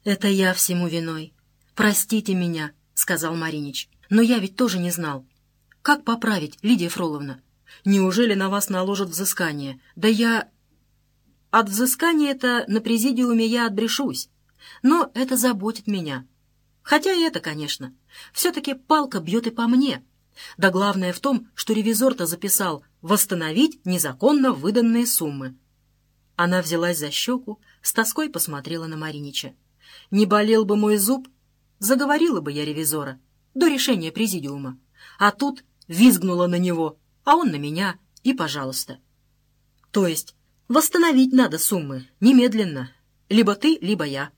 «Это я всему виной. Простите меня», — сказал Маринич. «Но я ведь тоже не знал. Как поправить, Лидия Фроловна? Неужели на вас наложат взыскание? Да я...» «От взыскания-то на президиуме я отбрешусь. Но это заботит меня. Хотя и это, конечно. Все-таки палка бьет и по мне. Да главное в том, что ревизор-то записал «восстановить незаконно выданные суммы». Она взялась за щеку, с тоской посмотрела на Маринича. «Не болел бы мой зуб, заговорила бы я ревизора до решения президиума. А тут визгнула на него, а он на меня, и пожалуйста». «То есть восстановить надо суммы немедленно. Либо ты, либо я».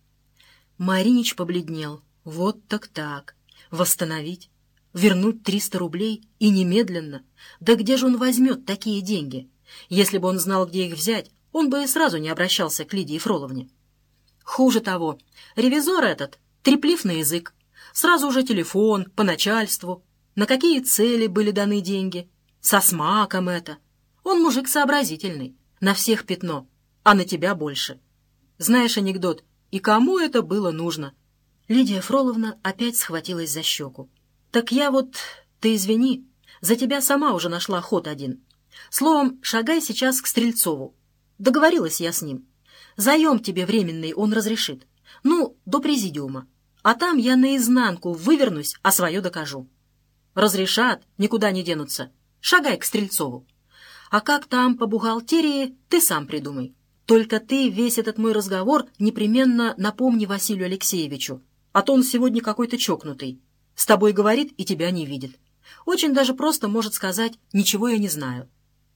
Маринич побледнел. «Вот так. Восстановить? Вернуть 300 рублей и немедленно? Да где же он возьмет такие деньги? Если бы он знал, где их взять, он бы и сразу не обращался к Лидии Фроловне. Хуже того, ревизор этот треплив на язык. Сразу же телефон, по начальству. На какие цели были даны деньги? Со смаком это. Он мужик сообразительный. На всех пятно, а на тебя больше. Знаешь анекдот? И кому это было нужно?» Лидия Фроловна опять схватилась за щеку. «Так я вот... Ты извини, за тебя сама уже нашла ход один. Словом, шагай сейчас к Стрельцову. Договорилась я с ним. Заем тебе временный он разрешит. Ну, до президиума. А там я наизнанку вывернусь, а свое докажу. Разрешат, никуда не денутся. Шагай к Стрельцову. А как там по бухгалтерии, ты сам придумай. Только ты весь этот мой разговор непременно напомни Василию Алексеевичу, а то он сегодня какой-то чокнутый. С тобой говорит и тебя не видит. Очень даже просто может сказать «ничего я не знаю».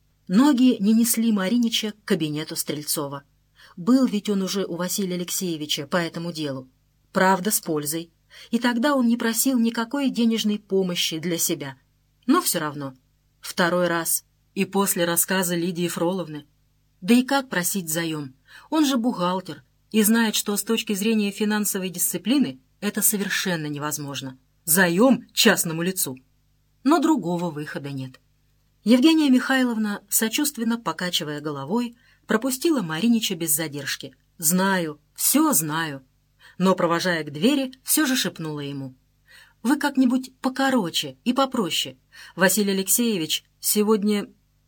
Ноги не несли Маринича к кабинету Стрельцова. Был ведь он уже у Василия Алексеевича по этому делу. Правда, с пользой. И тогда он не просил никакой денежной помощи для себя. Но все равно. Второй раз. И после рассказа Лидии Фроловны. Да и как просить заем? Он же бухгалтер и знает, что с точки зрения финансовой дисциплины это совершенно невозможно. Заем частному лицу. Но другого выхода нет. Евгения Михайловна, сочувственно покачивая головой, пропустила Маринича без задержки. «Знаю, все знаю». Но, провожая к двери, все же шепнула ему. «Вы как-нибудь покороче и попроще. Василий Алексеевич сегодня,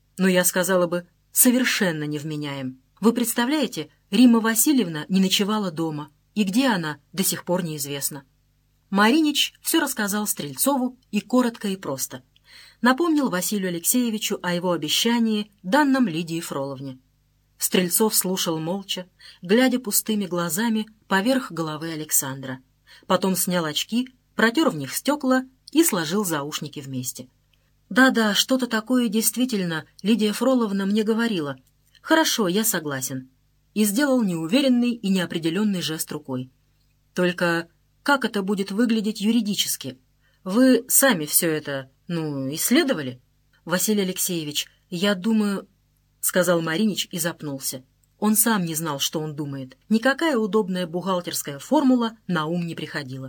я сказала бы, совершенно невменяем. Вы представляете, Римма Васильевна не ночевала дома, и где она, до сих пор неизвестно». Маринич все рассказал Стрельцову и коротко и просто. Напомнил Василию Алексеевичу о его обещании, данном Лидии Фроловне. Стрельцов слушал молча, глядя пустыми глазами поверх головы Александра. Потом снял очки, протер в них стекла и сложил заушники вместе. «Да, что-то такое действительно Лидия Фроловна мне говорила. Хорошо, я согласен». И сделал неуверенный и неопределенный жест рукой. «Только как это будет выглядеть юридически? Вы сами все это, исследовали?» «Василий Алексеевич, я думаю...» — сказал Маринич и запнулся. Он сам не знал, что он думает. Никакая удобная бухгалтерская формула на ум не приходила.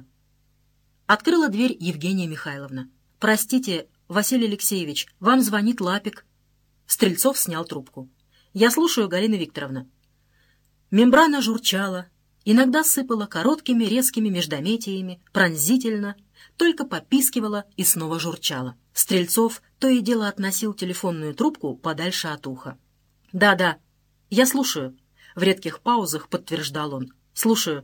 Открыла дверь Евгения Михайловна. «Простите, Василий Алексеевич, вам звонит Лапик». Стрельцов снял трубку. «Я слушаю, Галина Викторовна». Мембрана журчала, иногда сыпала короткими резкими междометиями, пронзительно, только попискивала и снова журчала. Стрельцов то и дело относил телефонную трубку подальше от уха. «Да, я слушаю», — в редких паузах подтверждал он. «Слушаю,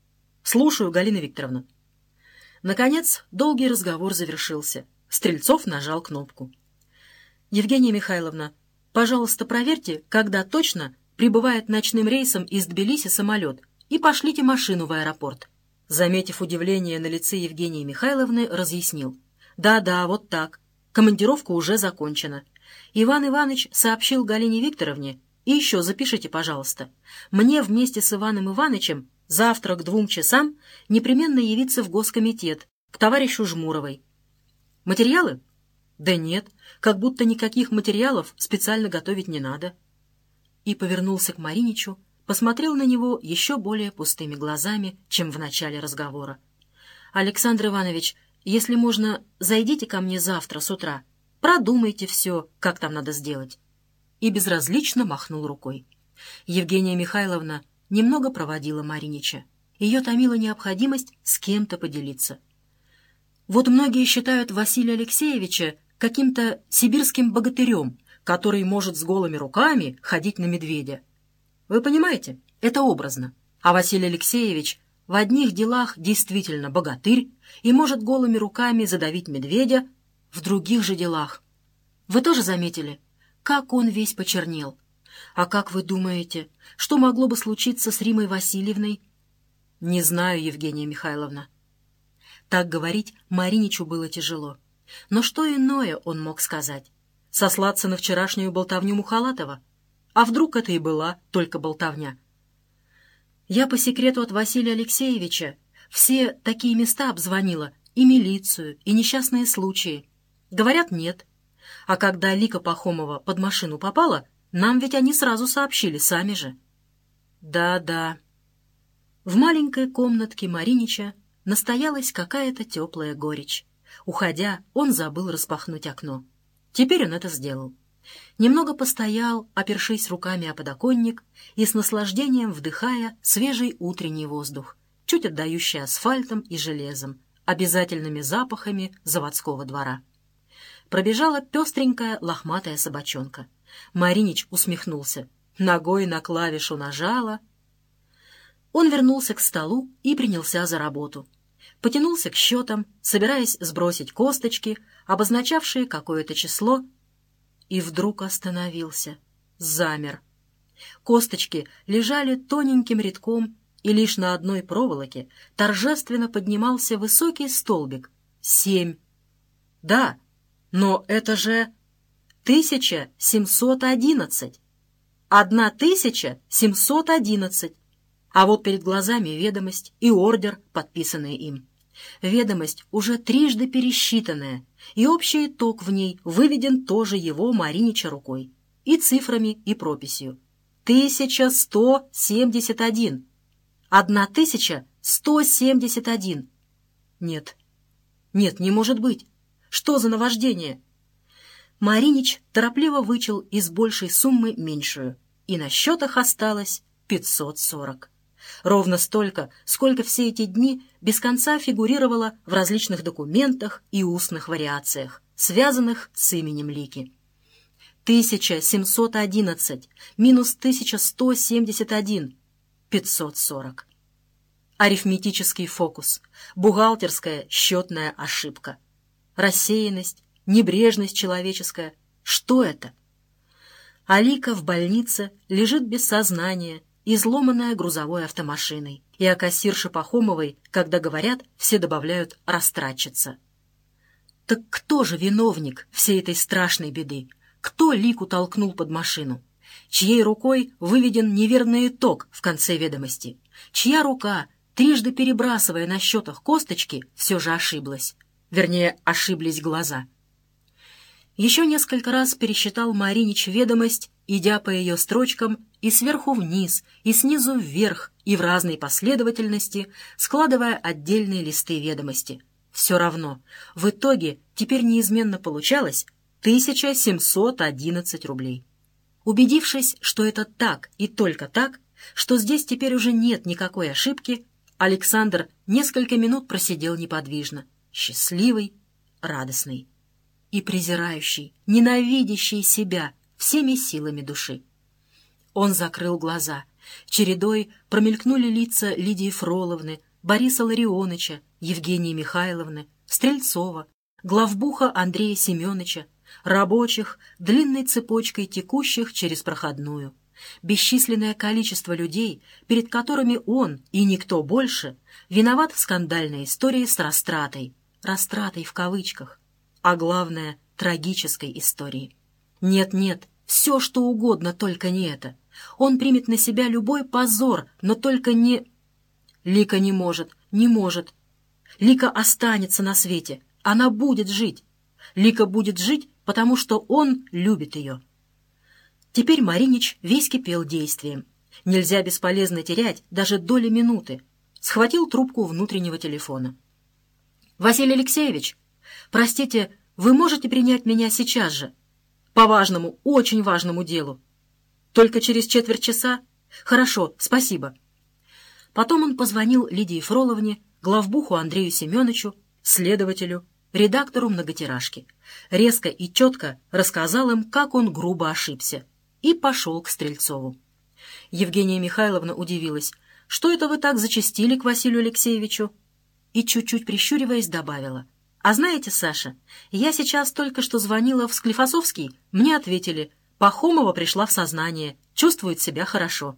Галина Викторовна». Наконец, долгий разговор завершился. Стрельцов нажал кнопку. «Евгения Михайловна, пожалуйста, проверьте, когда точно прибывает ночным рейсом из Тбилиси самолет, и пошлите машину в аэропорт». Заметив удивление на лице Евгении Михайловны, разъяснил. «Да, вот так. Командировка уже закончена. Иван Иванович сообщил Галине Викторовне, и еще запишите, пожалуйста. Мне вместе с Иваном Ивановичем завтра к 2 часам непременно явиться в Госкомитет к товарищу Жмуровой. Материалы? Да нет, как будто никаких материалов специально готовить не надо». И повернулся к Мариничу, посмотрел на него еще более пустыми глазами, чем в начале разговора. «Александр Иванович, если можно, зайдите ко мне завтра с утра. Продумайте все, как там надо сделать». И безразлично махнул рукой. Евгения Михайловна немного проводила Маринича. Ее томила необходимость с кем-то поделиться. Вот многие считают Василия Алексеевича каким-то сибирским богатырем, который может с голыми руками ходить на медведя. Вы понимаете, это образно. А Василий Алексеевич в одних делах действительно богатырь и может голыми руками задавить медведя, в других же делах. Вы тоже заметили, как он весь почернел? А как вы думаете, что могло бы случиться с Риммой Васильевной? Не знаю, Евгения Михайловна. Так говорить Мариничу было тяжело. Но что иное он мог сказать? Сослаться на вчерашнюю болтовню Мухалатова? А вдруг это и была только болтовня? Я по секрету от Василия Алексеевича все такие места обзвонила, и милицию, и несчастные случаи. Говорят, нет. А когда Лика Пахомова под машину попала, нам ведь они сразу сообщили, сами же. Да. В маленькой комнатке Маринича настоялась какая-то теплая горечь. Уходя, он забыл распахнуть окно. Теперь он это сделал. Немного постоял, опершись руками о подоконник и с наслаждением вдыхая свежий утренний воздух, чуть отдающий асфальтом и железом, обязательными запахами заводского двора. Пробежала пестренькая лохматая собачонка. Маринич усмехнулся. Ногой на клавишу нажала. Он вернулся к столу и принялся за работу. Потянулся к счетам, собираясь сбросить косточки, обозначавшие какое-то число, и вдруг остановился, замер. Косточки лежали тоненьким рядком, и лишь на одной проволоке торжественно поднимался высокий столбик. 7. Да, но это же 1711. 1711. А вот перед глазами ведомость и ордер, подписанные им. Ведомость уже трижды пересчитанная, и общий итог в ней выведен тоже его Маринича рукой, и цифрами, и прописью. 1171. 1171. Нет, не может быть. Что за наваждение? Маринич торопливо вычел из большей суммы меньшую, и на счетах осталось 540. Ровно столько, сколько все эти дни без конца фигурировало в различных документах и устных вариациях, связанных с именем Лики. 1711 минус 1171. 540. Арифметический фокус, бухгалтерская счетная ошибка. Рассеянность, небрежность человеческая. Что это? А Лика в больнице лежит без сознания, изломанная грузовой автомашиной. И о кассирше Пахомовой, когда говорят, все добавляют «растратчица». Так кто же виновник всей этой страшной беды? Кто Лику толкнул под машину? Чьей рукой выведен неверный итог в конце ведомости? Чья рука, трижды перебрасывая на счетах косточки, все же ошиблась? Вернее, ошиблись глаза. Еще несколько раз пересчитал Маринич ведомость, идя по ее строчкам и сверху вниз, и снизу вверх, и в разной последовательности, складывая отдельные листы ведомости. Все равно, в итоге теперь неизменно получалось 1711 рублей. Убедившись, что это так и только так, что здесь теперь уже нет никакой ошибки, Александр несколько минут просидел неподвижно, счастливый, радостный и презирающий, ненавидящий себя всеми силами души. Он закрыл глаза. Чередой промелькнули лица Лидии Фроловны, Бориса Ларионыча, Евгении Михайловны, Стрельцова, главбуха Андрея Семеновича, рабочих, длинной цепочкой текущих через проходную. Бесчисленное количество людей, перед которыми он и никто больше виноват в скандальной истории с растратой. Растратой в кавычках. А главное, трагической истории. Нет, все что угодно, только не это. Он примет на себя любой позор, но только не... Лика не может. Лика останется на свете. Она будет жить. Лика будет жить, потому что он любит ее. Теперь Маринич весь кипел действием. Нельзя бесполезно терять даже доли минуты. Схватил трубку внутреннего телефона. «Василий Алексеевич, простите, вы можете принять меня сейчас же? По важному, очень важному делу. Только через четверть часа? Хорошо, спасибо». Потом он позвонил Лидии Фроловне, главбуху Андрею Семеновичу, следователю, редактору многотиражки. Резко и четко рассказал им, как он грубо ошибся, и пошел к Стрельцову. Евгения Михайловна удивилась. «Что это вы так зачастили к Василию Алексеевичу?» И, чуть-чуть прищуриваясь, добавила. «А знаете, Саша, я сейчас только что звонила в Склифосовский, мне ответили, Пахомова пришла в сознание, чувствует себя хорошо».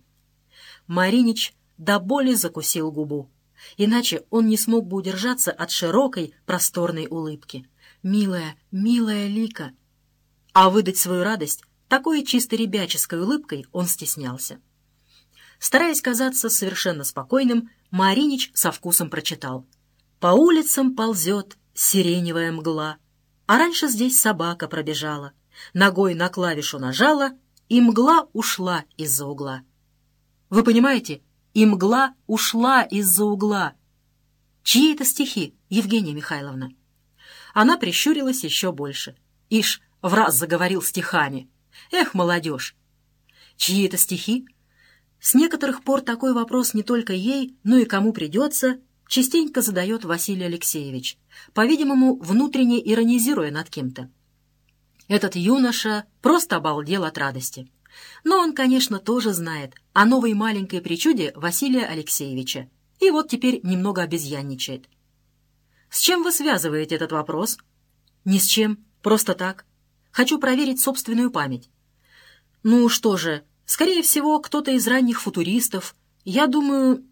Маринич до боли закусил губу. Иначе он не смог бы удержаться от широкой, просторной улыбки. «Милая, милая Лика!» А выдать свою радость такой чисто ребяческой улыбкой он стеснялся. Стараясь казаться совершенно спокойным, Маринич со вкусом прочитал. «По улицам ползет сиреневая мгла, а раньше здесь собака пробежала, ногой на клавишу нажала, и мгла ушла из-за угла». Вы понимаете? И мгла ушла из-за угла. Чьи это стихи, Евгения Михайловна? Она прищурилась еще больше. Ишь, в раз заговорил стихами. Эх, молодежь! Чьи это стихи? С некоторых пор такой вопрос не только ей, но и кому придется, частенько задает Василий Алексеевич, по-видимому, внутренне иронизируя над кем-то. Этот юноша просто обалдел от радости. Но он, конечно, тоже знает о новой маленькой причуде Василия Алексеевича, и вот теперь немного обезьянничает. «С чем вы связываете этот вопрос?» «Ни с чем, просто так. Хочу проверить собственную память». «Ну что же, скорее всего, кто-то из ранних футуристов. Я думаю,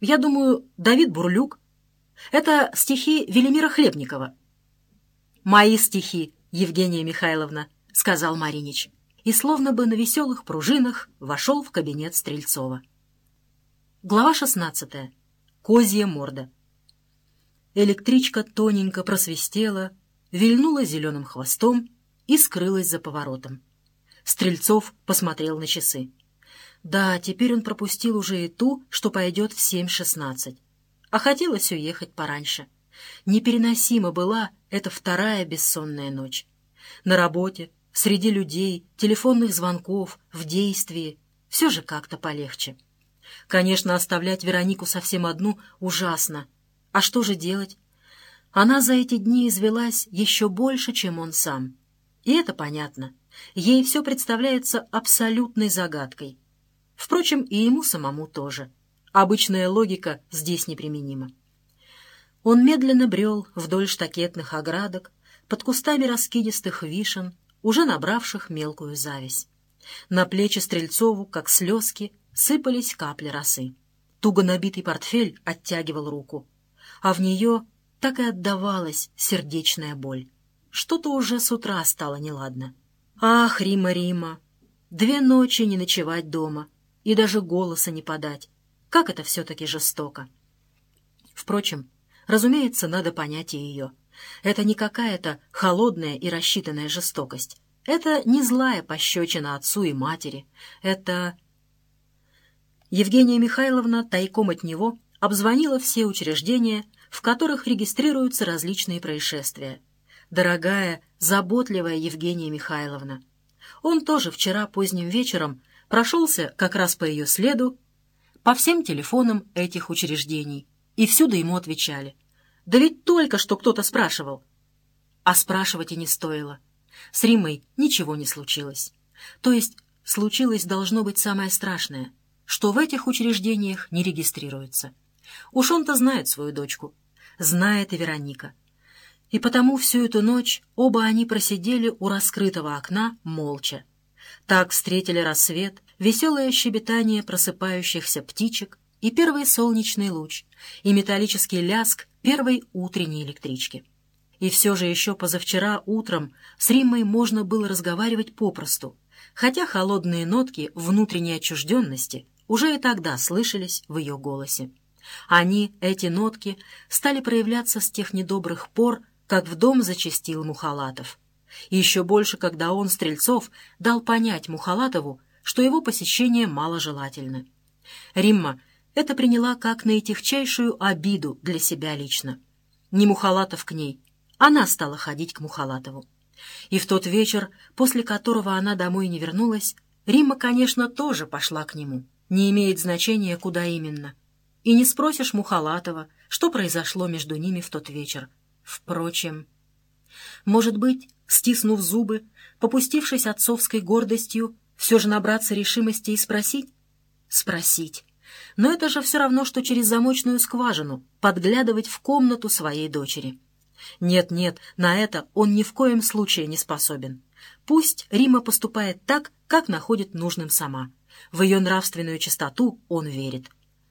Давид Бурлюк. Это стихи Велимира Хлебникова». «Мои стихи, Евгения Михайловна», — сказал Маринич. И словно бы на веселых пружинах вошел в кабинет Стрельцова. Глава 16. Козья морда. Электричка тоненько просвистела, вильнула зеленым хвостом и скрылась за поворотом. Стрельцов посмотрел на часы. Да, теперь он пропустил уже и ту, что пойдет в 7:16. А хотелось уехать пораньше. Непереносима была эта вторая бессонная ночь. На работе, среди людей, телефонных звонков, в действии. Все же как-то полегче. Конечно, оставлять Веронику совсем одну ужасно. А что же делать? Она за эти дни извелась еще больше, чем он сам. И это понятно. Ей все представляется абсолютной загадкой. Впрочем, и ему самому тоже. Обычная логика здесь неприменима. Он медленно брел вдоль штакетных оградок, под кустами раскидистых вишен, уже набравших мелкую зависть. На плечи Стрельцову, как слезки, сыпались капли росы. Туго набитый портфель оттягивал руку, а в нее так и отдавалась сердечная боль. Что-то уже с утра стало неладно. Ах, Рима, Рима! 2 ночи не ночевать дома и даже голоса не подать. Как это все-таки жестоко! Впрочем, разумеется, надо понять и ее. Это не какая-то холодная и рассчитанная жестокость. Это не злая пощечина отцу и матери. Это... Евгения Михайловна тайком от него обзвонила все учреждения, в которых регистрируются различные происшествия. Дорогая, заботливая Евгения Михайловна. Он тоже вчера поздним вечером прошелся как раз по ее следу по всем телефонам этих учреждений, и всюду ему отвечали. Да ведь только что кто-то спрашивал. А спрашивать и не стоило. С Риммой ничего не случилось. То есть случилось должно быть самое страшное, что в этих учреждениях не регистрируется. Уж он-то знает свою дочку. Знает и Вероника. И потому всю эту ночь оба они просидели у раскрытого окна молча. Так встретили рассвет, веселое щебетание просыпающихся птичек и первый солнечный луч, и металлический лязг первой утренней электрички. И все же еще позавчера утром с Риммой можно было разговаривать попросту, хотя холодные нотки внутренней отчужденности уже и тогда слышались в ее голосе. Они, эти нотки, стали проявляться с тех недобрых пор, как в дом зачастил Мухалатов. И еще больше, когда он, Стрельцов, дал понять Мухалатову, что его посещение маложелательно. Римма это приняла как наитихчайшую обиду для себя лично. Не Мухалатов к ней, она стала ходить к Мухалатову. И в тот вечер, после которого она домой не вернулась, Римма, конечно, тоже пошла к нему. Не имеет значения, куда именно. и не спросишь Мухалатова, что произошло между ними в тот вечер. Впрочем, может быть, стиснув зубы, попустившись отцовской гордостью, все же набраться решимости и спросить? Спросить. Но это же все равно, что через замочную скважину подглядывать в комнату своей дочери. Нет-нет, на это он ни в коем случае не способен. Пусть Римма поступает так, как находит нужным сама. В ее нравственную чистоту он верит.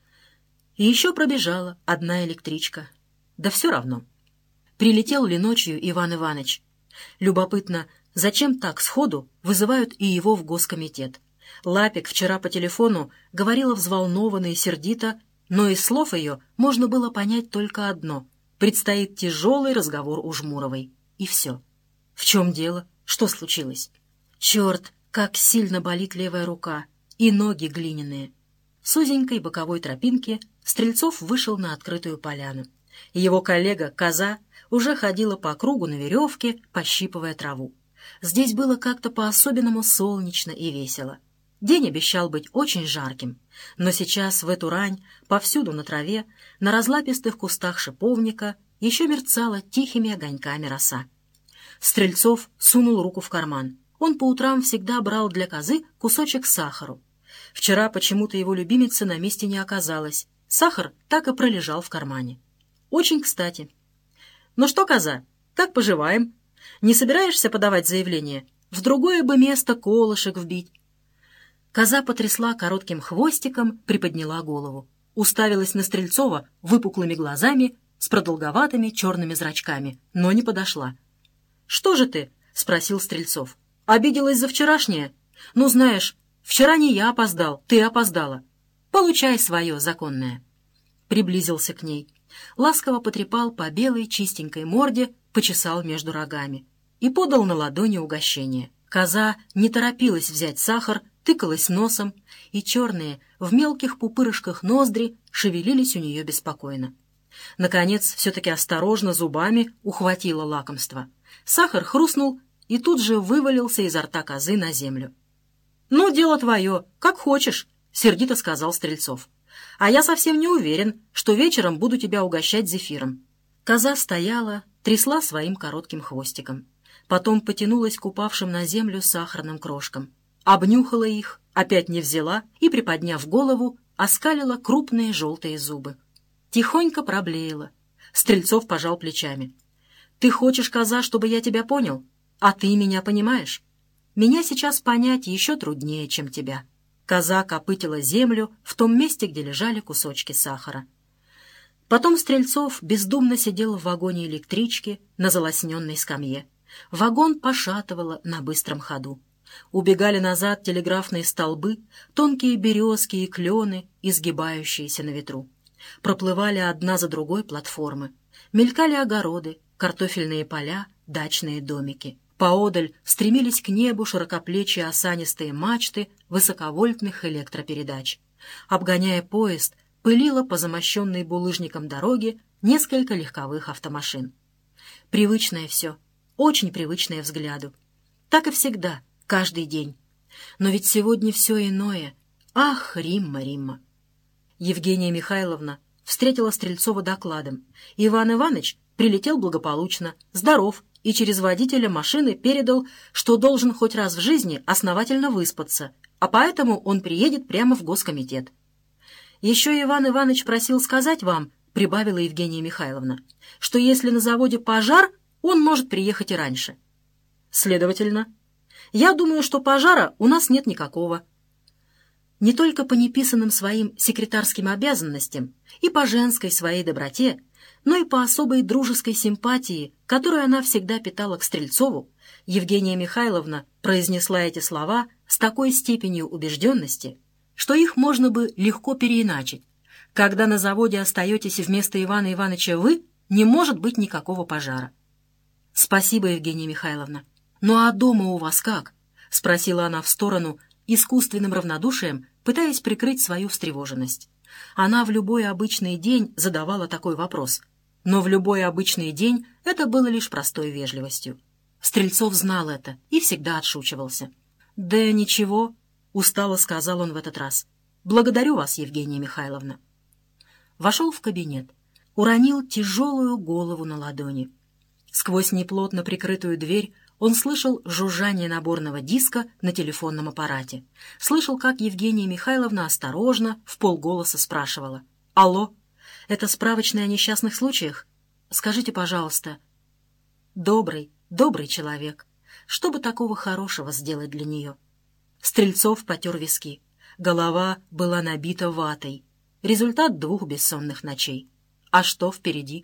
И еще пробежала одна электричка. Да все равно. Прилетел ли ночью Иван Иванович? Любопытно, зачем так сходу вызывают и его в госкомитет? Лапик вчера по телефону говорила взволнованно и сердито, но из слов ее можно было понять только одно — предстоит тяжелый разговор у Жмуровой. И все. В чем дело? Что случилось? Черт, как сильно болит левая рука, и ноги глиняные. С узенькой боковой тропинки Стрельцов вышел на открытую поляну. Его коллега, Коза, уже ходила по кругу на веревке, пощипывая траву. Здесь было как-то по-особенному солнечно и весело. День обещал быть очень жарким, но сейчас в эту рань повсюду на траве, на разлапистых кустах шиповника еще мерцала тихими огоньками роса. Стрельцов сунул руку в карман. Он по утрам всегда брал для Козы кусочек сахару. Вчера почему-то его любимицы на месте не оказалось. Сахар так и пролежал в кармане. Очень кстати. «Ну что, Коза, как поживаем? Не собираешься подавать заявление? В другое бы место колышек вбить». Коза потрясла коротким хвостиком, приподняла голову. Уставилась на Стрельцова выпуклыми глазами с продолговатыми черными зрачками, но не подошла. «Что же ты?» — спросил Стрельцов. «Обиделась за вчерашнее? Ну, знаешь, вчера не я опоздал, ты опоздала. Получай свое законное». Приблизился к ней. Ласково потрепал по белой чистенькой морде, почесал между рогами и подал на ладони угощение. Коза не торопилась взять сахар, тыкалась носом, и черные, в мелких пупырышках ноздри шевелились у нее беспокойно. Наконец, все-таки осторожно зубами ухватила лакомство. Сахар хрустнул и тут же вывалился изо рта Козы на землю. «Ну, дело твое, как хочешь», — сердито сказал Стрельцов. «А я совсем не уверен, что вечером буду тебя угощать зефиром». Коза стояла, трясла своим коротким хвостиком. Потом потянулась к упавшим на землю сахарным крошкам. Обнюхала их, опять не взяла и, приподняв голову, оскалила крупные желтые зубы. Тихонько проблеяла. Стрельцов пожал плечами. «Ты хочешь, Коза, чтобы я тебя понял? А ты меня понимаешь? Меня сейчас понять еще труднее, чем тебя». Коза копытила землю в том месте, где лежали кусочки сахара. Потом Стрельцов бездумно сидел в вагоне электрички на залосненной скамье. Вагон пошатывало на быстром ходу. Убегали назад телеграфные столбы, тонкие березки и клены, изгибающиеся на ветру. Проплывали одна за другой платформы. Мелькали огороды, картофельные поля, дачные домики. Поодаль стремились к небу широкоплечие осанистые мачты высоковольтных электропередач. Обгоняя поезд, пылило по замощенной булыжником дороге несколько легковых автомашин. Привычное все, очень привычное взгляду. Так и всегда, каждый день. Но ведь сегодня все иное. Ах, Римма, Римма! Евгения Михайловна встретила Стрельцова докладом. Иван Иванович прилетел благополучно, здоров, и через водителя машины передал, что должен хоть раз в жизни основательно выспаться, а поэтому он приедет прямо в госкомитет. «Еще Иван Иванович просил сказать вам, — прибавила Евгения Михайловна, — что если на заводе пожар, он может приехать и раньше. Следовательно, я думаю, что пожара у нас нет никакого». Не только по неписанным своим секретарским обязанностям и по женской своей доброте, но и по особой дружеской симпатии, которую она всегда питала к Стрельцову, Евгения Михайловна произнесла эти слова с такой степенью убежденности, что их можно бы легко переиначить. Когда на заводе остаетесь вместо Ивана Ивановича вы, не может быть никакого пожара. «Спасибо, Евгения Михайловна. Ну а дома у вас как?» — спросила она в сторону, искусственным равнодушием, пытаясь прикрыть свою встревоженность. Она в любой обычный день задавала такой вопрос, но в любой обычный день это было лишь простой вежливостью. Стрельцов знал это и всегда отшучивался. «Да ничего», — устало сказал он в этот раз. «Благодарю вас, Евгения Михайловна». вошел в кабинет, уронил тяжелую голову на ладони. Сквозь неплотно прикрытую дверь он слышал жужжание наборного диска на телефонном аппарате. Слышал, как Евгения Михайловна осторожно, вполголоса спрашивала: «Алло, это справочная о несчастных случаях? Скажите, пожалуйста». Добрый, добрый человек. Что бы такого хорошего сделать для нее? Стрельцов потер виски. Голова была набита ватой. Результат 2 бессонных ночей. А что впереди?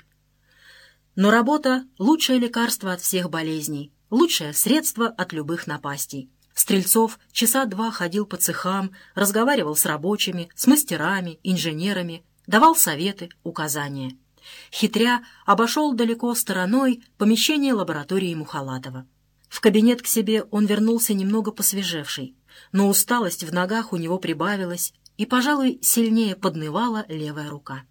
Но работа — лучшее лекарство от всех болезней, лучшее средство от любых напастей. Стрельцов часа 2 ходил по цехам, разговаривал с рабочими, с мастерами, инженерами, давал советы, указания. Хитря обошел далеко стороной помещение лаборатории Мухалатова. В кабинет к себе он вернулся немного посвежевший, но усталость в ногах у него прибавилась, и, пожалуй, сильнее поднывала левая рука.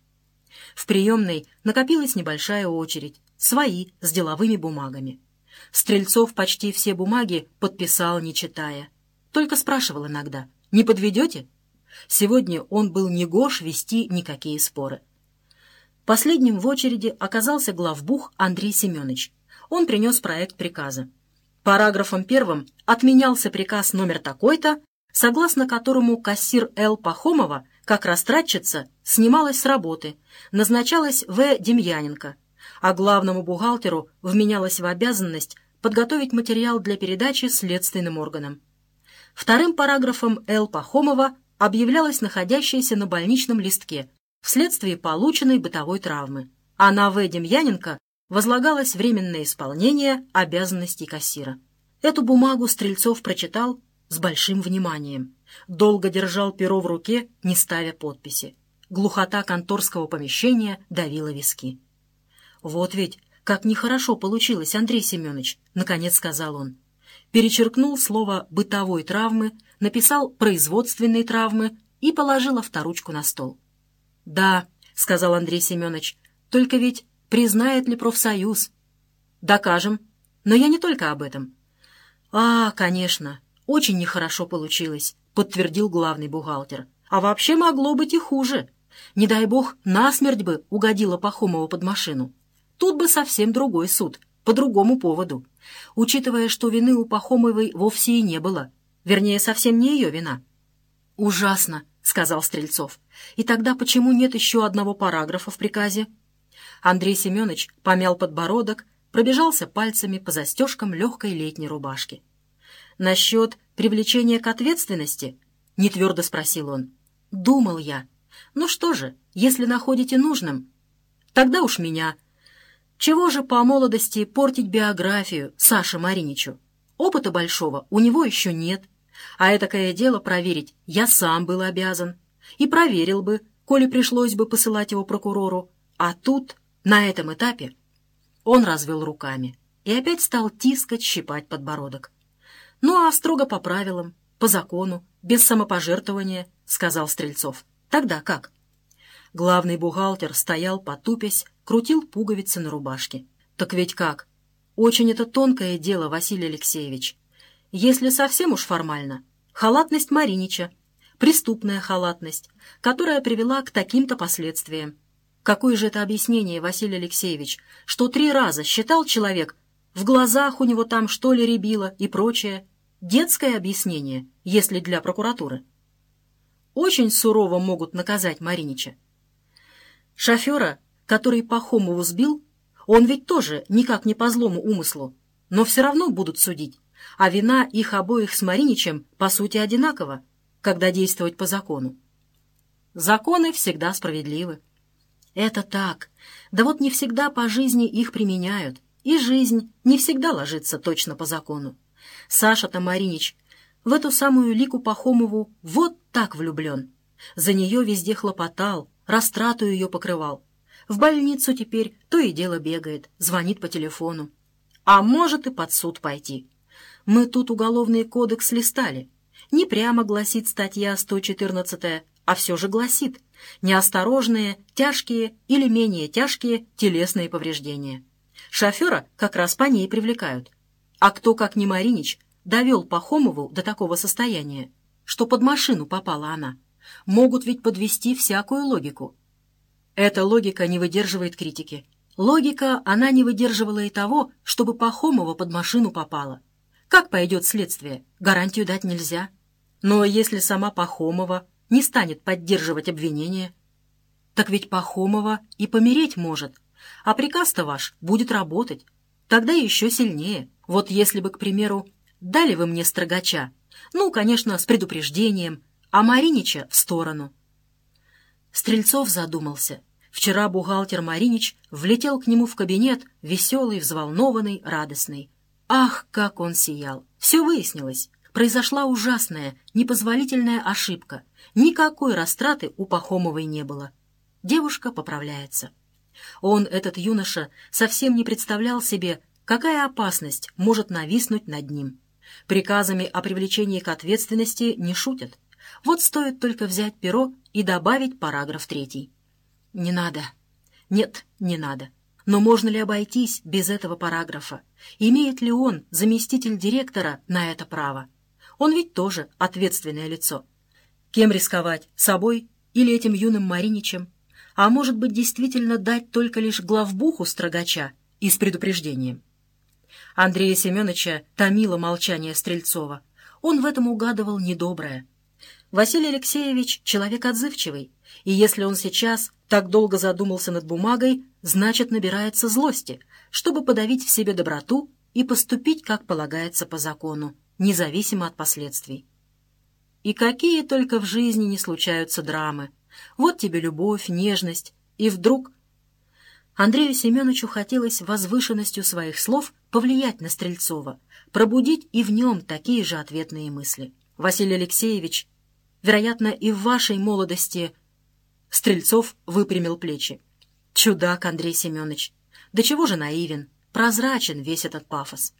В приемной накопилась небольшая очередь, свои, с деловыми бумагами. Стрельцов почти все бумаги подписал, не читая. Только спрашивал иногда: «Не подведете?» Сегодня он был негож вести никакие споры. Последним в очереди оказался главбух Андрей Семенович. Он принес проект приказа. Параграфом 1 отменялся приказ номер такой-то, согласно которому кассир Л. Пахомова, как растратчица, снималась с работы, назначалась В. Демьяненко, а главному бухгалтеру вменялась в обязанность подготовить материал для передачи следственным органам. Вторым параграфом Л. Пахомова объявлялась находящаяся на больничном листке вследствие полученной бытовой травмы, а на В. Демьяненко возлагалось временное исполнение обязанностей кассира. Эту бумагу Стрельцов прочитал с большим вниманием. Долго держал перо в руке, не ставя подписи. Глухота конторского помещения давила виски. «Вот ведь, как нехорошо получилось, Андрей Семенович», — наконец сказал он. Перечеркнул слово «бытовой травмы», написал «производственной травмы» и положил авторучку на стол. «Да», — сказал Андрей Семенович, — «только ведь признает ли профсоюз?» «Докажем. Но я не только об этом». «А, конечно, очень нехорошо получилось», — подтвердил главный бухгалтер. «А вообще могло быть и хуже. Не дай бог, насмерть бы угодила Пахомова под машину. Тут бы совсем другой суд, по другому поводу. Учитывая, что вины у Пахомовой вовсе и не было. Вернее, совсем не ее вина». «Ужасно», — сказал Стрельцов. «И тогда почему нет еще одного параграфа в приказе?» Андрей Семенович помял подбородок, пробежался пальцами по застежкам легкой летней рубашки. «Насчет привлечения к ответственности?» — нетвердо спросил он. «Думал я. Ну что же, если находите нужным, тогда уж меня. Чего же по молодости портить биографию Саше Мариничу? Опыта большого у него еще нет, а этакое дело проверить я сам был обязан. И проверил бы, коли пришлось бы посылать его прокурору. А тут, на этом этапе...» Он развел руками и опять стал тискать, щипать подбородок. «Ну, а строго по правилам, по закону, без самопожертвования», — сказал Стрельцов. «Тогда как?» Главный бухгалтер стоял, потупясь, крутил пуговицы на рубашке. «Так ведь как? Очень это тонкое дело, Василий Алексеевич. Если совсем уж формально, халатность Маринича, преступная халатность, которая привела к таким-то последствиям. Какое же это объяснение, Василий Алексеевич, что 3 раза считал человек, в глазах у него там что ли рябило и прочее? Детское объяснение, если для прокуратуры. Очень сурово могут наказать Маринича. Шофера, который Пахомову сбил, он ведь тоже никак не по злому умыслу, но все равно будут судить, а вина их обоих с Мариничем по сути одинакова, когда действовать по закону. Законы всегда справедливы. Это так. Да вот не всегда по жизни их применяют, и жизнь не всегда ложится точно по закону. Саша-то Маринич в эту самую Лику Пахомову вот так влюблен. За нее везде хлопотал, растрату ее покрывал. В больницу теперь то и дело бегает, звонит по телефону. А может и под суд пойти. Мы тут уголовный кодекс листали. Не прямо гласит статья 114, а все же гласит: неосторожные, тяжкие или менее тяжкие телесные повреждения. Шофера как раз по ней привлекают. А кто, как не Маринич, довел Пахомову до такого состояния, что под машину попала она? Могут ведь подвести всякую логику. Эта логика не выдерживает критики. Логика, она не выдерживала и того, чтобы Пахомова под машину попала. Как пойдет следствие? Гарантию дать нельзя. Но если сама Пахомова не станет поддерживать обвинение, так ведь Пахомова и помереть может, а приказ-то ваш будет работать. Тогда еще сильнее. Вот если бы, к примеру, дали вы мне строгача, ну, конечно, с предупреждением, а Маринича в сторону. Стрельцов задумался. Вчера бухгалтер Маринич влетел к нему в кабинет, веселый, взволнованный, радостный. Ах, как он сиял! Все выяснилось. Произошла ужасная, непозволительная ошибка. Никакой растраты у Пахомовой не было. Девушка поправляется. Он, этот юноша, совсем не представлял себе, какая опасность может нависнуть над ним. Приказами о привлечении к ответственности не шутят. Вот стоит только взять перо и добавить параграф 3. Не надо. Нет, не надо. Но можно ли обойтись без этого параграфа? Имеет ли он, заместитель директора, на это право? Он ведь тоже ответственное лицо. Кем рисковать, собой или этим юным Мариничем? А может быть, действительно дать только лишь главбуху строгача и с предупреждением? Андрея Семеновича томило молчание Стрельцова. Он в этом угадывал недоброе. Василий Алексеевич — человек отзывчивый, и если он сейчас так долго задумался над бумагой, значит, набирается злости, чтобы подавить в себе доброту и поступить, как полагается по закону, независимо от последствий. И какие только в жизни не случаются драмы. Вот тебе любовь, нежность, и вдруг... Андрею Семеновичу хотелось возвышенностью своих слов повлиять на Стрельцова, пробудить и в нем такие же ответные мысли. Василий Алексеевич, вероятно, и в вашей молодости... Стрельцов выпрямил плечи. Чудак, Андрей Семенович. Да чего же наивен, прозрачен весь этот пафос.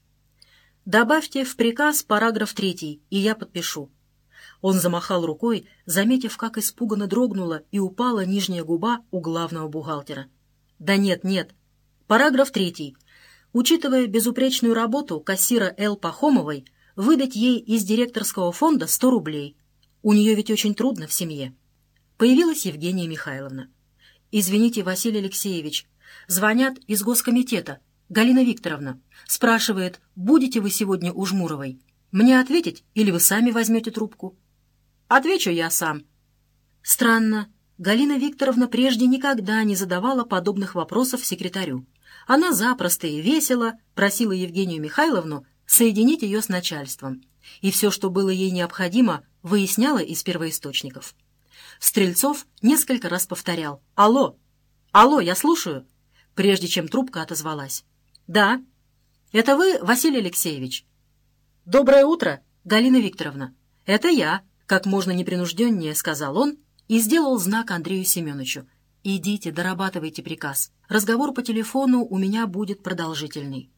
Добавьте в приказ параграф 3, и я подпишу. Он замахал рукой, заметив, как испуганно дрогнула и упала нижняя губа у главного бухгалтера. Да нет, нет. Параграф 3. Учитывая безупречную работу кассира Л. Пахомовой, выдать ей из директорского фонда 100 рублей. У нее ведь очень трудно в семье. Появилась Евгения Михайловна. «Извините, Василий Алексеевич, звонят из госкомитета. Галина Викторовна спрашивает, будете вы сегодня у Жмуровой? Мне ответить или вы сами возьмете трубку?» «Отвечу я сам». Странно. Галина Викторовна прежде никогда не задавала подобных вопросов секретарю. Она запросто и весело просила Евгению Михайловну соединить ее с начальством. И все, что было ей необходимо, выясняла из первоисточников. Стрельцов несколько раз повторял «Алло! Алло, я слушаю!» прежде чем трубка отозвалась. «Да, это вы, Василий Алексеевич?» «Доброе утро, Галина Викторовна. Это я», — как можно непринужденнее сказал он и сделал знак Андрею Семеновичу. «Идите, дорабатывайте приказ. Разговор по телефону у меня будет продолжительный».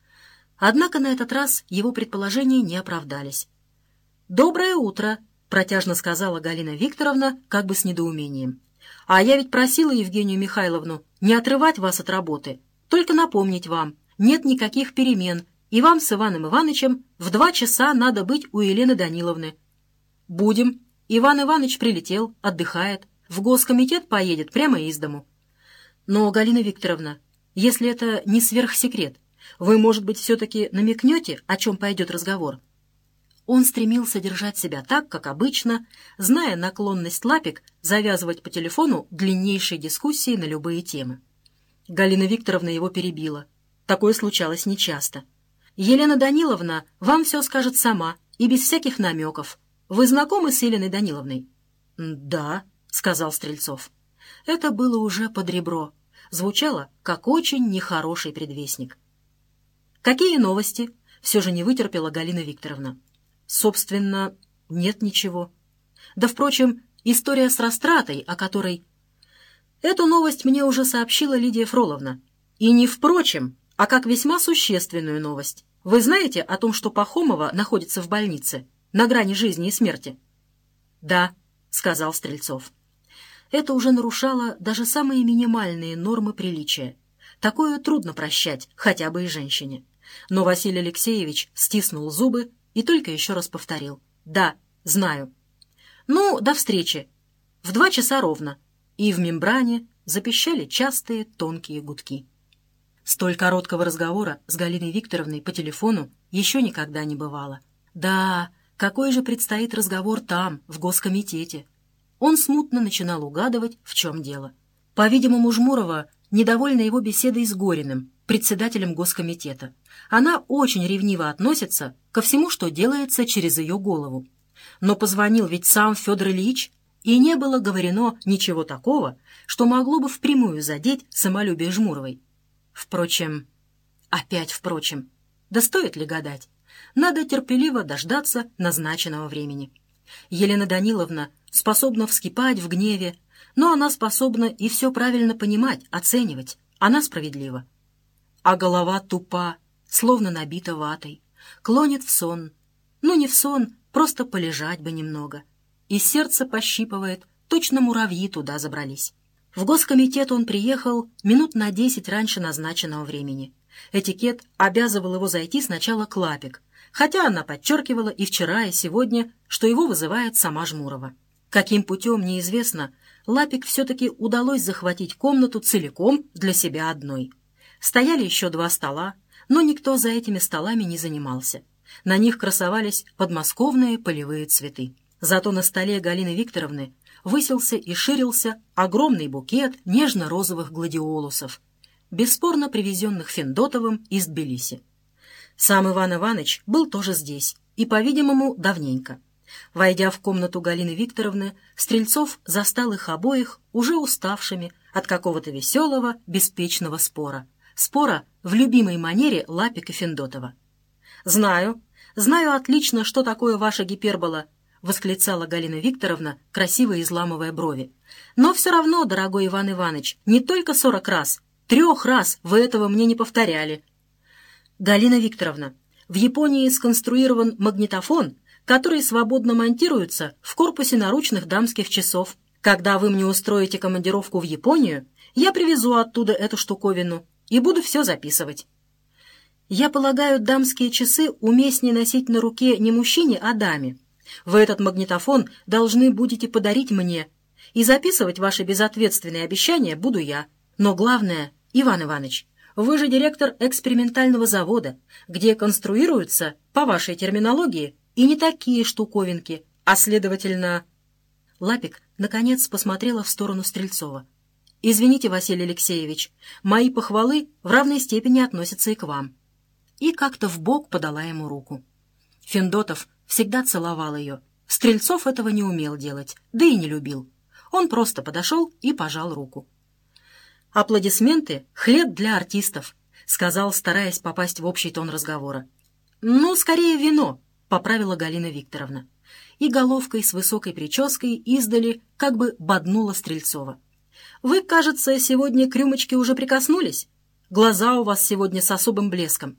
Однако на этот раз его предположения не оправдались. «Доброе утро», — протяжно сказала Галина Викторовна, как бы с недоумением. «А я ведь просила Евгению Михайловну не отрывать вас от работы, только напомнить вам, нет никаких перемен, и вам с Иваном Ивановичем в 2 часа надо быть у Елены Даниловны». «Будем. Иван Иванович прилетел, отдыхает, в госкомитет поедет прямо из дому». «Но, Галина Викторовна, если это не сверхсекрет, вы, может быть, все-таки намекнете, о чем пойдет разговор?» Он стремился держать себя так, как обычно, зная наклонность Лапик завязывать по телефону длиннейшие дискуссии на любые темы. Галина Викторовна его перебила. Такое случалось нечасто. «Елена Даниловна вам все скажет сама и без всяких намеков. Вы знакомы с Еленой Даниловной?» «Да», — сказал Стрельцов. Это было уже под ребро. Звучало, как очень нехороший предвестник. «Какие новости?» — все же не вытерпела Галина Викторовна. «Собственно, нет ничего. Да, впрочем, история с растратой, о которой...» «Эту новость мне уже сообщила Лидия Фроловна. И не впрочем, а как весьма существенную новость. Вы знаете о том, что Пахомова находится в больнице, на грани жизни и смерти?» «Да», — сказал Стрельцов. Это уже нарушало даже самые минимальные нормы приличия. Такое трудно прощать, хотя бы и женщине. Но Василий Алексеевич стиснул зубы и только еще раз повторил. «Да, знаю». «Ну, до встречи. В 2 часа ровно. И в мембране, запищали частые тонкие гудки. Столь короткого разговора с Галиной Викторовной по телефону еще никогда не бывало. Да, какой же предстоит разговор там, в Госкомитете? Он смутно начинал угадывать, в чем дело. По-видимому, Жмурова недовольна его беседой с Гориным, председателем Госкомитета. Она очень ревниво относится ко всему, что делается через ее голову. Но позвонил ведь сам Федор Ильич, и не было говорено ничего такого, что могло бы впрямую задеть самолюбие Жмуровой. Впрочем, да стоит ли гадать? Надо терпеливо дождаться назначенного времени. Елена Даниловна способна вскипать в гневе, но она способна и все правильно понимать, оценивать. Она справедлива. А голова тупа, словно набита ватой, клонит в сон. Ну, не в сон, просто полежать бы немного. И сердце пощипывает, точно муравьи туда забрались. В Госкомитет он приехал минут на 10 раньше назначенного времени. Этикет обязывал его зайти сначала к Лапик, хотя она подчеркивала и вчера, и сегодня, что его вызывает сама Жмурова. Каким путем, неизвестно, Лапик все-таки удалось захватить комнату целиком для себя одной. Стояли еще 2 стола, но никто за этими столами не занимался. На них красовались подмосковные полевые цветы. Зато на столе Галины Викторовны высился и ширился огромный букет нежно-розовых гладиолусов, бесспорно привезенных Финдотовым из Тбилиси. Сам Иван Иваныч был тоже здесь, и, по-видимому, давненько. Войдя в комнату Галины Викторовны, Стрельцов застал их обоих уже уставшими от какого-то веселого, беспечного спора. Спора в любимой манере Лапик и Финдотова. «Знаю отлично, что такое ваша гипербола», — восклицала Галина Викторовна, красиво изламывая брови. «Но все равно, дорогой Иван Иваныч, не только 40 раз, 3 раз вы этого мне не повторяли». «Галина Викторовна, в Японии сконструирован магнитофон, который свободно монтируется в корпусе наручных дамских часов. Когда вы мне устроите командировку в Японию, я привезу оттуда эту штуковину и буду все записывать». «Я полагаю, дамские часы уместнее носить на руке не мужчине, а даме. Вы этот магнитофон должны будете подарить мне, и записывать ваши безответственные обещания буду я. Но главное, Иван Иваныч, вы же директор экспериментального завода, где конструируются, по вашей терминологии, и не такие штуковинки, а, следовательно...» Лапик, наконец, посмотрела в сторону Стрельцова. «Извините, Василий Алексеевич, мои похвалы в равной степени относятся и к вам». И как-то вбок подала ему руку. Финдотов всегда целовал ее. Стрельцов этого не умел делать, да и не любил. Он просто подошел и пожал руку. «Аплодисменты — хлеб для артистов», — сказал, стараясь попасть в общий тон разговора. «Ну, скорее вино», — поправила Галина Викторовна. И головкой с высокой прической издали как бы боднула Стрельцова. «Вы, кажется, сегодня к рюмочке уже прикоснулись? Глаза у вас сегодня с особым блеском».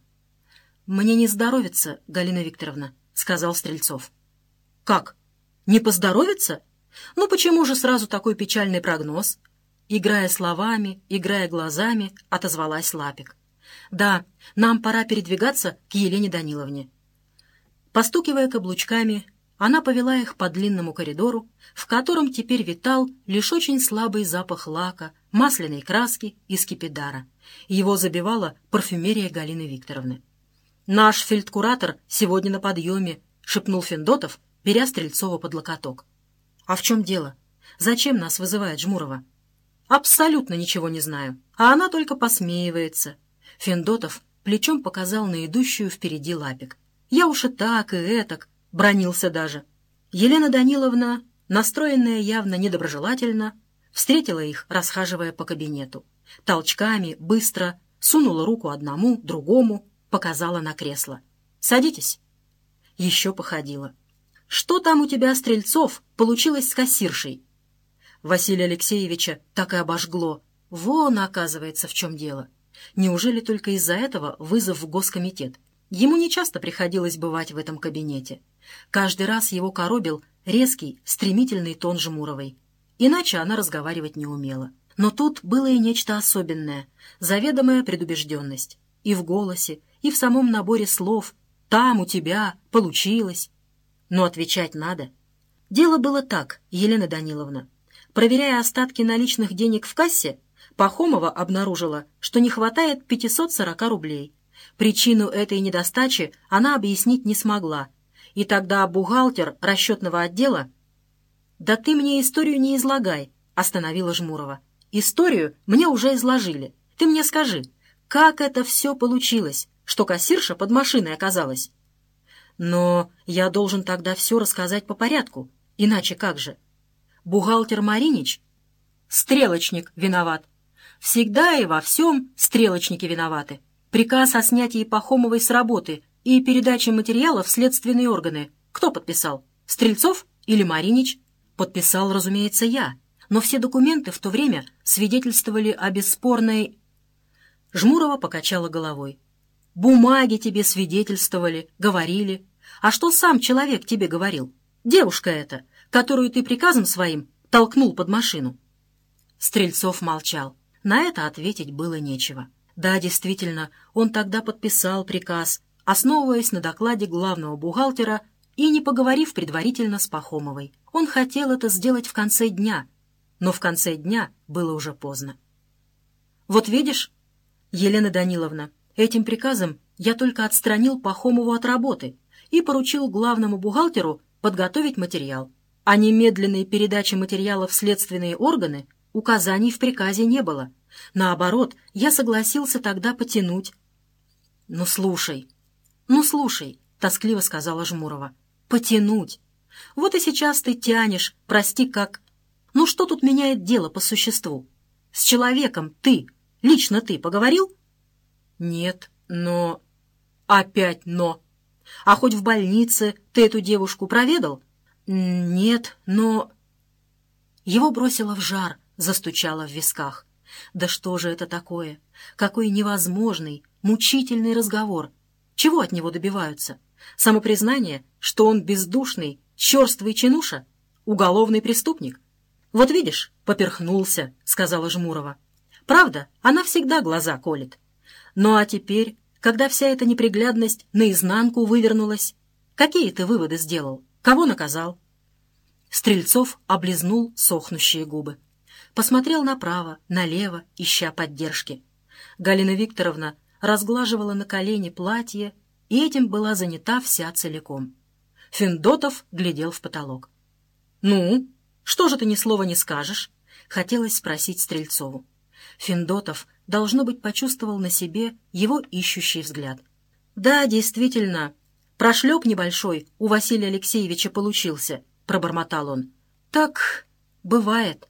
«Мне не здоровится, Галина Викторовна», — сказал Стрельцов. «Как? Не поздоровится? Ну почему же сразу такой печальный прогноз?» Играя словами, играя глазами, отозвалась Лапик. «Да, нам пора передвигаться к Елене Даниловне». Постукивая каблучками, она повела их по длинному коридору, в котором теперь витал лишь очень слабый запах лака, масляной краски и скипидара. Его забивала парфюмерия Галины Викторовны. «Наш фельдкуратор сегодня на подъеме», — шепнул Финдотов, беря Стрельцова под локоток. «А в чем дело? Зачем нас вызывает Жмурова?» «Абсолютно ничего не знаю, а она только посмеивается». Финдотов плечом показал на идущую впереди Лапик. «Я уж и так, и этак», — бранился даже. Елена Даниловна, настроенная явно недоброжелательно, встретила их, расхаживая по кабинету. Толчками, быстро, сунула руку одному, другому, показала на кресло. «Садитесь». Еще походила. «Что там у тебя, Стрельцов, получилось с кассиршей?» Василия Алексеевича так и обожгло. Вон, оказывается, в чем дело. Неужели только из-за этого вызов в Госкомитет? Ему нечасто приходилось бывать в этом кабинете. Каждый раз его коробил резкий, стремительный тон Жмуровой. Иначе она разговаривать не умела. Но тут было и нечто особенное, заведомая предубежденность. И в голосе, и в самом наборе слов. «Там у тебя получилось». Но отвечать надо. Дело было так, Елена Даниловна. Проверяя остатки наличных денег в кассе, Пахомова обнаружила, что не хватает 540 рублей. Причину этой недостачи она объяснить не смогла. И тогда бухгалтер расчетного отдела... «Да ты мне историю не излагай», — остановила Жмурова. «Историю мне уже изложили. Ты мне скажи, как это все получилось, что кассирша под машиной оказалась?» «Но я должен тогда все рассказать по порядку, иначе как же? Бухгалтер Маринич — стрелочник виноват. Всегда и во всем стрелочники виноваты. Приказ о снятии Пахомовой с работы и передаче материалов в следственные органы кто подписал? Стрельцов или Маринич? Подписал, разумеется, я. Но все документы в то время свидетельствовали о бесспорной...» Жмурова покачала головой. «Бумаги тебе свидетельствовали, говорили. А что сам человек тебе говорил? Девушка эта, которую ты приказом своим толкнул под машину». Стрельцов молчал. На это ответить было нечего. Да, действительно, он тогда подписал приказ, основываясь на докладе главного бухгалтера и не поговорив предварительно с Пахомовой. Он хотел это сделать в конце дня, но в конце дня было уже поздно. «Вот видишь, Елена Даниловна, этим приказом я только отстранил Пахомову от работы и поручил главному бухгалтеру подготовить материал. О немедленной передаче материалов в следственные органы указаний в приказе не было. Наоборот, я согласился тогда потянуть». «Ну, слушай», — тоскливо сказала Жмурова, — «потянуть. Вот и сейчас ты тянешь, прости, как... Ну, что тут меняет дело по существу? С человеком ты, лично ты поговорил?» «Нет, но...» «Опять но. А хоть в больнице ты эту девушку проведал?» «Нет, но...» Его бросило в жар, застучало в висках. Да что же это такое? Какой невозможный, мучительный разговор. Чего от него добиваются? Самопризнание, что он бездушный, черствый чинуша? Уголовный преступник? «Вот видишь, поперхнулся», — сказала Жмурова. «Правда, она всегда глаза колет. Ну а теперь, когда вся эта неприглядность наизнанку вывернулась, какие ты выводы сделал? Кого наказал?» Стрельцов облизнул сохнущие губы. Посмотрел направо, налево, ища поддержки. Галина Викторовна разглаживала на колени платье, и этим была занята вся целиком. Финдотов глядел в потолок. «Ну, что же ты ни слова не скажешь?» — хотелось спросить Стрельцову. Финдотов, должно быть, почувствовал на себе его ищущий взгляд. «Да, действительно, прошлеп небольшой у Василия Алексеевича получился», — пробормотал он. «Так бывает».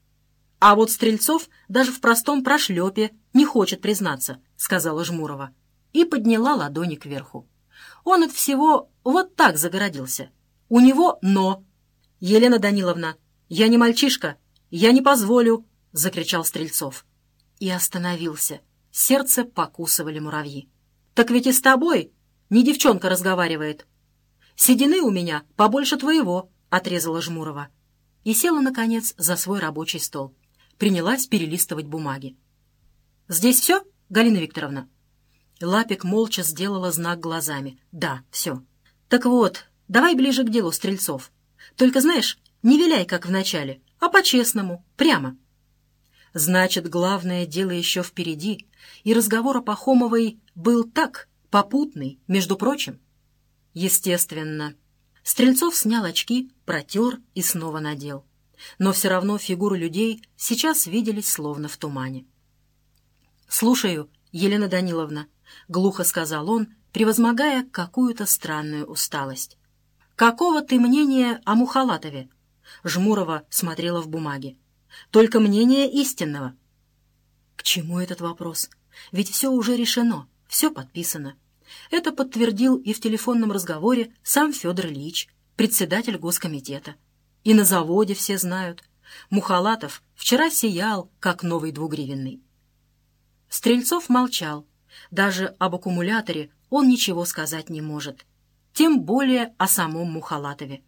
«А вот Стрельцов даже в простом прошлепе не хочет признаться», — сказала Жмурова и подняла ладони кверху. «Он от всего вот так загородился. У него «но». «Елена Даниловна, я не мальчишка, я не позволю», — закричал Стрельцов. И остановился. Сердце покусывали муравьи. «Так ведь и с тобой не девчонка разговаривает». «Седины у меня побольше твоего», — отрезала Жмурова. И села, наконец, за свой рабочий стол. Принялась перелистывать бумаги. «Здесь все, Галина Викторовна?» Лапик молча сделала знак глазами. «Да, все». «Так вот, давай ближе к делу, Стрельцов. Только, знаешь, не виляй, как в начале, а по-честному, прямо». Значит, главное дело еще впереди, и разговор о Пахомовой был так, попутный, между прочим. Естественно. Стрельцов снял очки, протер и снова надел. Но все равно фигуры людей сейчас виделись словно в тумане. «Слушаю, Елена Даниловна», — глухо сказал он, превозмогая какую-то странную усталость. «Какого ты мнения о Мухалатове?» Жмурова смотрела в бумаги. «Только мнение истинного». К чему этот вопрос? Ведь все уже решено, все подписано. Это подтвердил и в телефонном разговоре сам Федор Ильич, председатель госкомитета. И на заводе все знают. Мухалатов вчера сиял, как новый двугривенный. Стрельцов молчал. Даже об аккумуляторе он ничего сказать не может. Тем более о самом Мухалатове.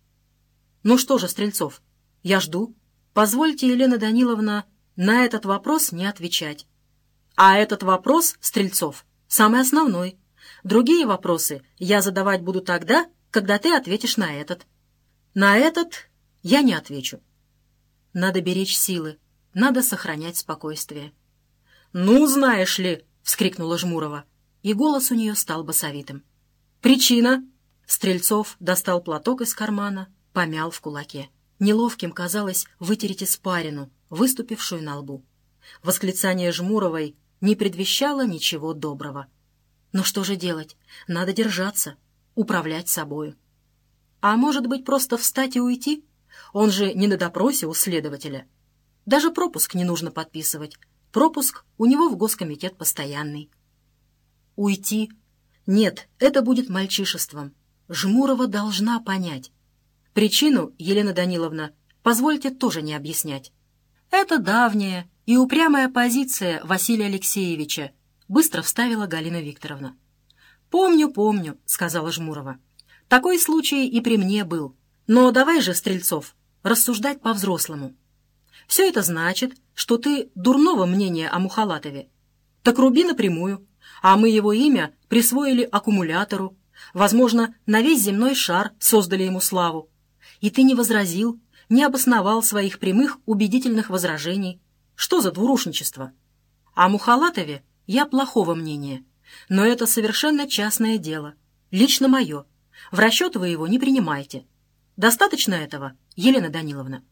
«Ну что же, Стрельцов, я жду. Позвольте, Елена Даниловна, на этот вопрос не отвечать. А этот вопрос, Стрельцов, самый основной. Другие вопросы я задавать буду тогда, когда ты ответишь на этот. На этот я не отвечу». Надо беречь силы, надо сохранять спокойствие. «Ну, знаешь ли!» — вскрикнула Жмурова, и голос у нее стал басовитым. «Причина?» Стрельцов достал платок из кармана, помял в кулаке. Неловким казалось вытереть испарину, выступившую на лбу. Восклицание Жмуровой не предвещало ничего доброго. Но что же делать? Надо держаться, управлять собою. А может быть, просто встать и уйти? Он же не на допросе у следователя. Даже пропуск не нужно подписывать. Пропуск у него в госкомитет постоянный. Уйти? Нет, это будет мальчишеством. Жмурова должна понять. Причину, Елена Даниловна, позвольте тоже не объяснять. Это давняя и упрямая позиция Василия Алексеевича, быстро вставила Галина Викторовна. «Помню», — сказала Жмурова. «Такой случай и при мне был. Но давай же, Стрельцов, рассуждать по-взрослому. Все это значит, что ты дурного мнения о Мухалатове. Так руби напрямую, а мы его имя присвоили аккумулятору, возможно, на весь земной шар создали ему славу. И ты не возразил, не обосновал своих прямых убедительных возражений. Что за двурушничество? О Мухалатове я плохого мнения, но это совершенно частное дело, лично мое. В расчет вы его не принимайте. Достаточно этого, Елена Даниловна?»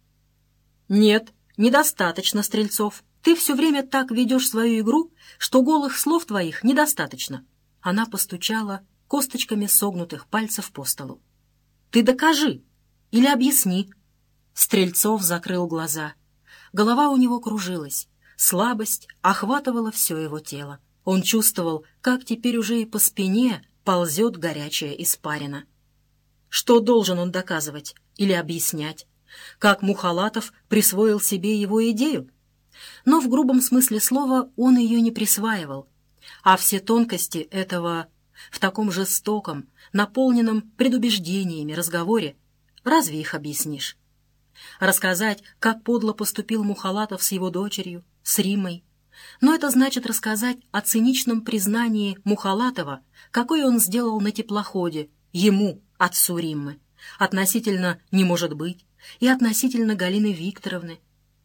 «Нет, недостаточно, Стрельцов. Ты все время так ведешь свою игру, что голых слов твоих недостаточно». Она постучала косточками согнутых пальцев по столу. «Ты докажи или объясни». Стрельцов закрыл глаза. Голова у него кружилась. Слабость охватывала все его тело. Он чувствовал, как теперь уже и по спине ползет горячая испарина. Что должен он доказывать или объяснять? Как Мухалатов присвоил себе его идею? Но в грубом смысле слова он ее не присваивал. А все тонкости этого в таком жестоком, наполненном предубеждениями разговоре, разве их объяснишь? Рассказать, как подло поступил Мухалатов с его дочерью, с Риммой. Но это значит рассказать о циничном признании Мухалатова, какой он сделал на теплоходе, ему, отцу Риммы, относительно «не может быть» и относительно Галины Викторовны.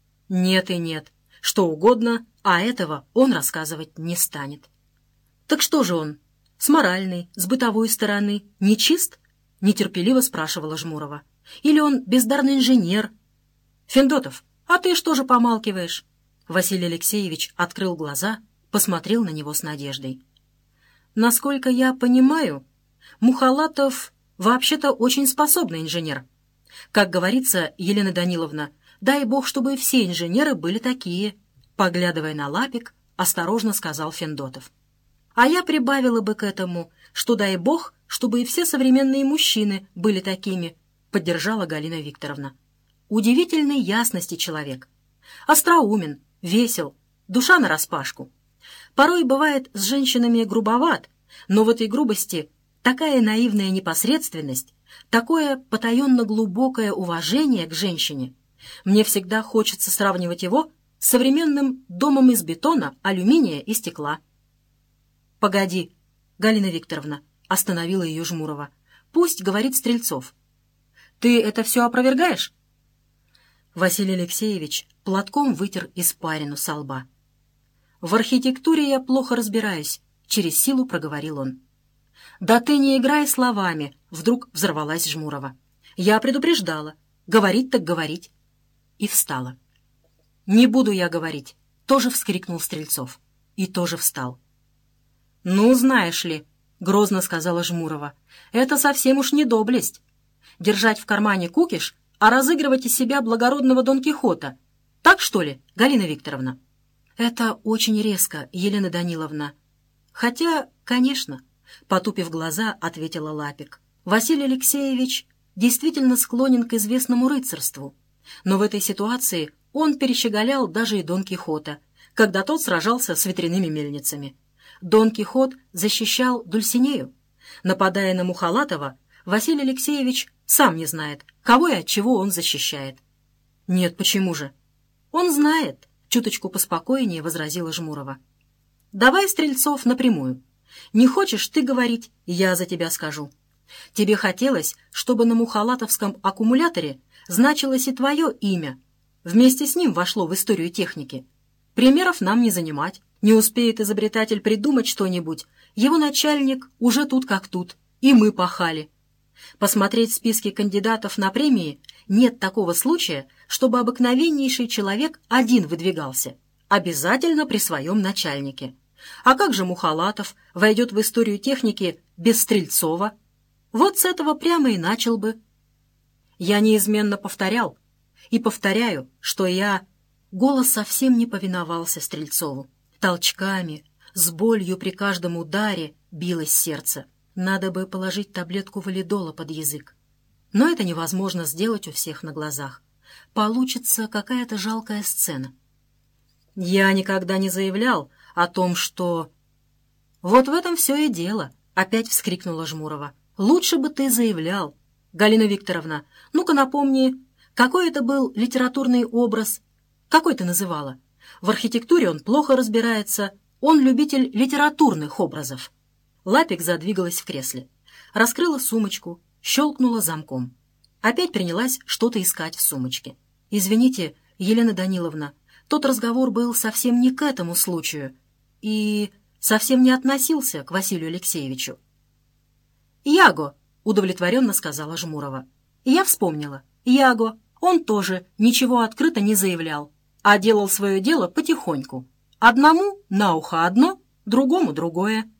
Нет и нет, что угодно, а этого он рассказывать не станет. Так что же он, с моральной, с бытовой стороны, нечист? Нетерпеливо спрашивала Жмурова. Или он бездарный инженер? Федотов, а ты что же помалкиваешь? Василий Алексеевич открыл глаза, посмотрел на него с надеждой. Насколько я понимаю, Мухалатов вообще-то очень способный инженер. Как говорится, Елена Даниловна, дай бог, чтобы все инженеры были такие. Поглядывая на Лапик, осторожно сказал Федотов. А я прибавила бы к этому, что дай бог, чтобы и все современные мужчины были такими, поддержала Галина Викторовна. Удивительной ясности человек. Остроумен, весел, душа нараспашку. Порой бывает с женщинами грубоват, но в этой грубости такая наивная непосредственность, такое потаенно глубокое уважение к женщине. Мне всегда хочется сравнивать его с современным домом из бетона, алюминия и стекла. «Погоди, Галина Викторовна», — остановила ее Жмурова. «Пусть говорит Стрельцов. Ты это все опровергаешь?» Василий Алексеевич платком вытер испарину со лба. «В архитектуре я плохо разбираюсь», — через силу проговорил он. «Да ты не играй словами», — вдруг взорвалась Жмурова. «Я предупреждала. Говорить так говорить». И встала. «Не буду я говорить», — тоже вскрикнул Стрельцов. И тоже встал. «Ну, знаешь ли», — грозно сказала Жмурова, — «это совсем уж не доблесть. Держать в кармане кукиш, а разыгрывать из себя благородного Дон Кихота. Так, что ли, Галина Викторовна?» «Это очень резко, Елена Даниловна». «Хотя, конечно», — потупив глаза, ответила Лапик. «Василий Алексеевич действительно склонен к известному рыцарству, но в этой ситуации он перещеголял даже и Дон Кихота, когда тот сражался с ветряными мельницами. Дон Кихот защищал Дульсинею. Нападая на Мухалатова, Василий Алексеевич сам не знает, кого и от чего он защищает». «Нет, почему же?» «Он знает», — чуточку поспокойнее возразила Жмурова. «Давай, Стрельцов, напрямую. Не хочешь ты говорить, я за тебя скажу. Тебе хотелось, чтобы на мухалатовском аккумуляторе значилось и твое имя. вместе с ним вошло в историю техники. Примеров нам не занимать. Не успеет изобретатель придумать что-нибудь, его начальник уже тут как тут, и мы пахали. Посмотреть списки кандидатов на премии, нет такого случая, чтобы обыкновеннейший человек один выдвигался, обязательно при своем начальнике. А как же Мухалатов войдет в историю техники без Стрельцова? Вот с этого прямо и начал бы. Я неизменно повторял и повторяю, что я... Голос совсем не повиновался Стрельцову. Толчками, с болью при каждом ударе билось сердце. Надо бы положить таблетку валидола под язык. Но это невозможно сделать у всех на глазах. Получится какая-то жалкая сцена. Я никогда не заявлял о том, что... Вот в этом все и дело, опять вскрикнула Жмурова. Лучше бы ты заявлял. Галина Викторовна, ну-ка напомни, какой это был литературный образ? Какой ты называла? В архитектуре он плохо разбирается, он любитель литературных образов. Лапик задвигалась в кресле, раскрыла сумочку, щелкнула замком. Опять принялась что-то искать в сумочке. «Извините, Елена Даниловна, тот разговор был совсем не к этому случаю и совсем не относился к Василию Алексеевичу». «Яго», — удовлетворенно сказала Жмурова. «Я вспомнила. Яго, он тоже ничего открыто не заявлял, а делал свое дело потихоньку. Одному на ухо одно, другому другое».